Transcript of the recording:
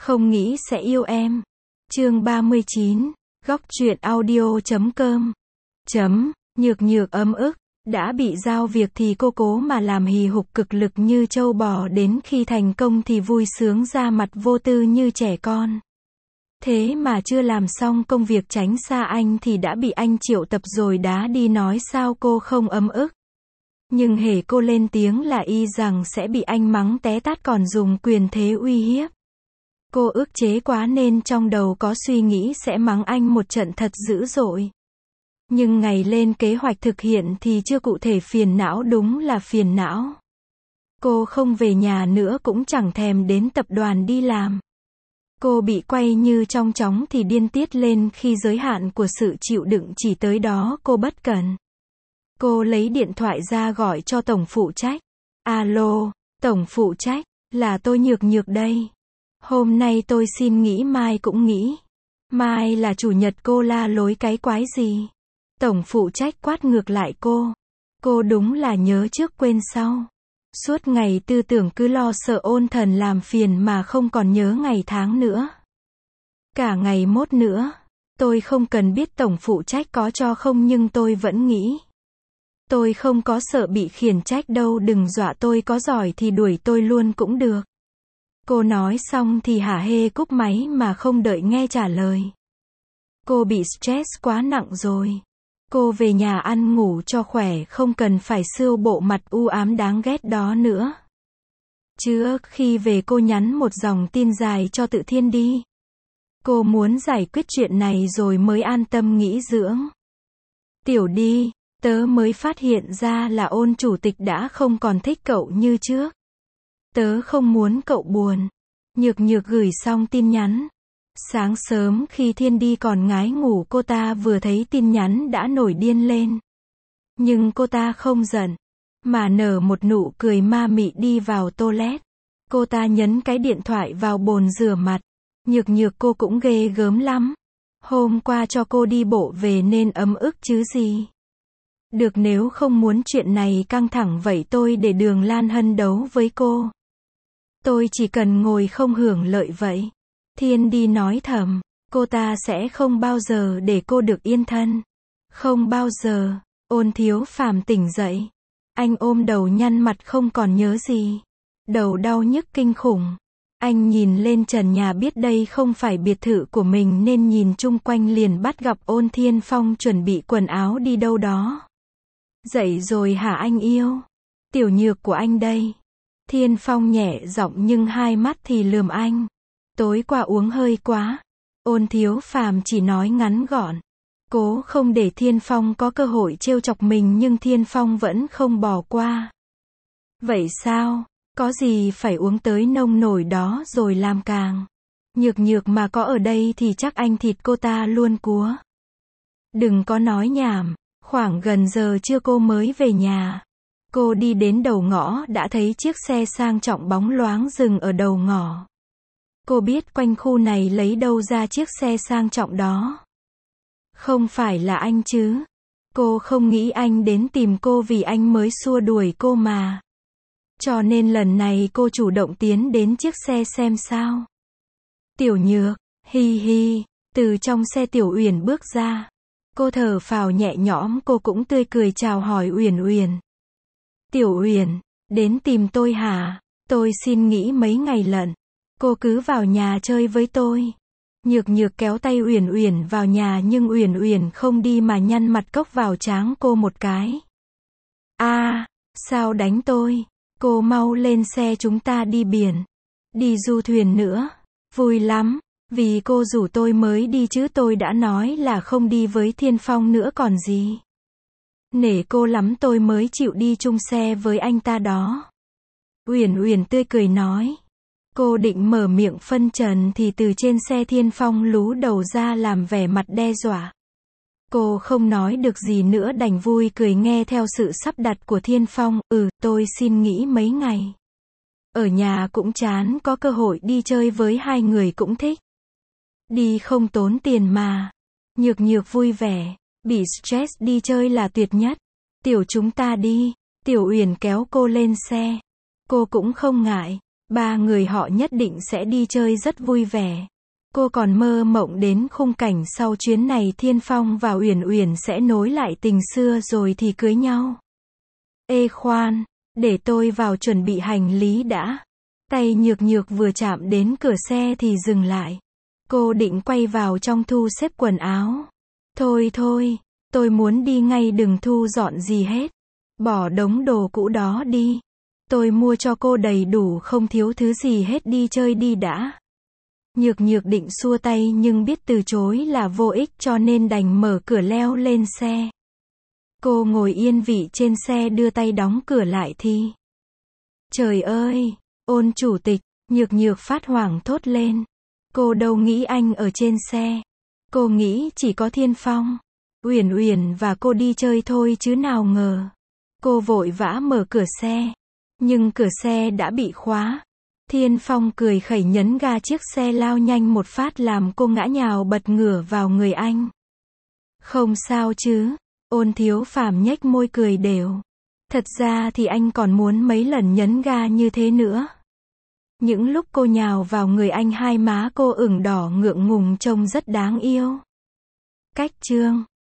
Không nghĩ sẽ yêu em. Chương 39. Góc truyện audio.com. Nhược nhược ấm ức. Đã bị giao việc thì cô cố mà làm hì hục cực lực như trâu bò, đến khi thành công thì vui sướng ra mặt vô tư như trẻ con. Thế mà chưa làm xong công việc tránh xa anh thì đã bị anh triệu tập rồi đá đi, nói sao cô không ấm ức. Nhưng hễ cô lên tiếng là y rằng sẽ bị anh mắng té tát, còn dùng quyền thế uy hiếp. Cô ức chế quá nên trong đầu có suy nghĩ sẽ mắng anh một trận thật dữ dội. Nhưng ngày lên kế hoạch thực hiện thì chưa cụ thể, phiền não, đúng là phiền não. Cô không về nhà nữa, cũng chẳng thèm đến tập đoàn đi làm. Cô bị quay như trong chóng thì điên tiết lên khi giới hạn của sự chịu đựng chỉ tới đó cô bất cẩn. Cô lấy điện thoại ra gọi cho tổng phụ trách. Alo, tổng phụ trách, là tôi Nhược Nhược đây. Hôm nay tôi xin nghỉ, mai cũng nghỉ. Mai là chủ nhật, cô la lối cái quái gì? Tổng phụ trách quát ngược lại cô. Cô đúng là nhớ trước quên sau. Suốt ngày tư tưởng cứ lo sợ ôn thần làm phiền mà không còn nhớ ngày tháng nữa. Cả ngày mốt nữa. Tôi không cần biết tổng phụ trách có cho không, nhưng tôi vẫn nghĩ. Tôi không có sợ bị khiển trách đâu, đừng dọa tôi, có giỏi thì đuổi tôi luôn cũng được. Cô nói xong thì hả hê cúp máy mà không đợi nghe trả lời. Cô bị stress quá nặng rồi. Cô về nhà ăn ngủ cho khỏe, không cần phải sưu bộ mặt u ám đáng ghét đó nữa. Trước khi về cô nhắn một dòng tin dài cho Tự Thiên đi. Cô muốn giải quyết chuyện này rồi mới an tâm nghỉ dưỡng. Tiểu đi, tớ mới phát hiện ra là Ôn chủ tịch đã không còn thích cậu như trước. Tớ không muốn cậu buồn. Nhược Nhược gửi xong tin nhắn. Sáng sớm khi Thiên đi còn ngái ngủ, cô ta vừa thấy tin nhắn đã nổi điên lên. Nhưng cô ta không giận, mà nở một nụ cười ma mị đi vào toilet. Cô ta nhấn cái điện thoại vào bồn rửa mặt. Nhược Nhược, cô cũng ghê gớm lắm. Hôm qua cho cô đi bộ về nên ấm ức chứ gì. Được, nếu không muốn chuyện này căng thẳng vậy tôi để Đường Lan Hân đấu với cô. Tôi chỉ cần ngồi không hưởng lợi vậy. Thiên đi nói thầm, cô ta sẽ không bao giờ để cô được yên thân. Không bao giờ. Ôn Thiếu Phàm tỉnh dậy. Anh ôm đầu nhăn mặt không còn nhớ gì. Đầu đau nhức kinh khủng. Anh nhìn lên trần nhà, biết đây không phải biệt thự của mình nên nhìn chung quanh liền bắt gặp Ôn Thiên Phong chuẩn bị quần áo đi đâu đó. Dậy rồi hả anh yêu? Tiểu Nhược của anh đây. Thiên Phong nhẹ giọng nhưng hai mắt thì lườm anh. Tối qua uống hơi quá. Ôn Thiếu Phàm chỉ nói ngắn gọn. Cố không để Thiên Phong có cơ hội trêu chọc mình, nhưng Thiên Phong vẫn không bỏ qua. Vậy sao? Có gì phải uống tới nông nổi đó rồi làm càng. Nhược Nhược mà có ở đây thì chắc anh thịt cô ta luôn cúa. Đừng có nói nhảm. Khoảng gần giờ trưa cô mới về nhà. Cô đi đến đầu ngõ đã thấy chiếc xe sang trọng bóng loáng dừng ở đầu ngõ. Cô biết quanh khu này lấy đâu ra chiếc xe sang trọng đó. Không phải là anh chứ? Cô không nghĩ anh đến tìm cô vì anh mới xua đuổi cô mà. Cho nên lần này cô chủ động tiến đến chiếc xe xem sao. Tiểu Nhược, hi hi, từ trong xe Tiểu Uyển bước ra. Cô thở phào nhẹ nhõm, cô cũng tươi cười chào hỏi Uyển Uyển. Tiểu Uyển, đến tìm tôi hả? Tôi xin nghỉ mấy ngày lận. Cô cứ vào nhà chơi với tôi. Nhược Nhược kéo tay Uyển Uyển vào nhà, nhưng Uyển Uyển không đi mà nhăn mặt cốc vào trán cô một cái. Sao đánh tôi? Cô mau lên xe, chúng ta đi biển. Đi du thuyền nữa. Vui lắm. Vì cô rủ tôi mới đi chứ tôi đã nói là không đi với Thiên Phong nữa còn gì. Nể cô lắm tôi mới chịu đi chung xe với anh ta đó. Uyển Uyển tươi cười nói. Cô định mở miệng phân trần thì từ trên xe Thiên Phong lú đầu ra làm vẻ mặt đe dọa. Cô không nói được gì nữa, đành vui cười nghe theo sự sắp đặt của Thiên Phong. Tôi xin nghỉ mấy ngày. Ở nhà cũng chán, có cơ hội đi chơi với hai người cũng thích. Đi không tốn tiền mà. Nhược Nhược vui vẻ. Bị stress đi chơi là tuyệt nhất. Tiểu, chúng ta đi. Tiểu Uyển kéo cô lên xe. Cô cũng không ngại. Ba người họ nhất định sẽ đi chơi rất vui vẻ. Cô còn mơ mộng đến khung cảnh sau chuyến này Thiên Phong và Uyển Uyển sẽ nối lại tình xưa rồi thì cưới nhau. Ê khoan, để tôi vào chuẩn bị hành lý đã. Tay Nhược Nhược vừa chạm đến cửa xe thì dừng lại. Cô định quay vào trong thu xếp quần áo. Thôi thôi, tôi muốn đi ngay, đừng thu dọn gì hết. Bỏ đống đồ cũ đó đi. Tôi mua cho cô đầy đủ, không thiếu thứ gì hết, đi chơi đi đã. Nhược Nhược định xua tay nhưng biết từ chối là vô ích cho nên đành mở cửa leo lên xe. Cô ngồi yên vị trên xe đưa tay đóng cửa lại thì... Trời ơi, Ôn chủ tịch, Nhược Nhược phát hoảng thốt lên. Cô đâu nghĩ anh ở trên xe. Cô nghĩ chỉ có Thiên Phong, Uyển Uyển và cô đi chơi thôi chứ nào ngờ. Cô vội vã mở cửa xe. Nhưng cửa xe đã bị khóa. Thiên Phong cười khẩy nhấn ga, chiếc xe lao nhanh một phát làm cô ngã nhào bật ngửa vào người anh. Không sao chứ? Ôn Thiếu Phàm nhếch môi cười đều. Thật ra thì anh còn muốn mấy lần nhấn ga như thế nữa. Những lúc cô nhào vào người anh, hai má cô ửng đỏ ngượng ngùng trông rất đáng yêu. Cách chương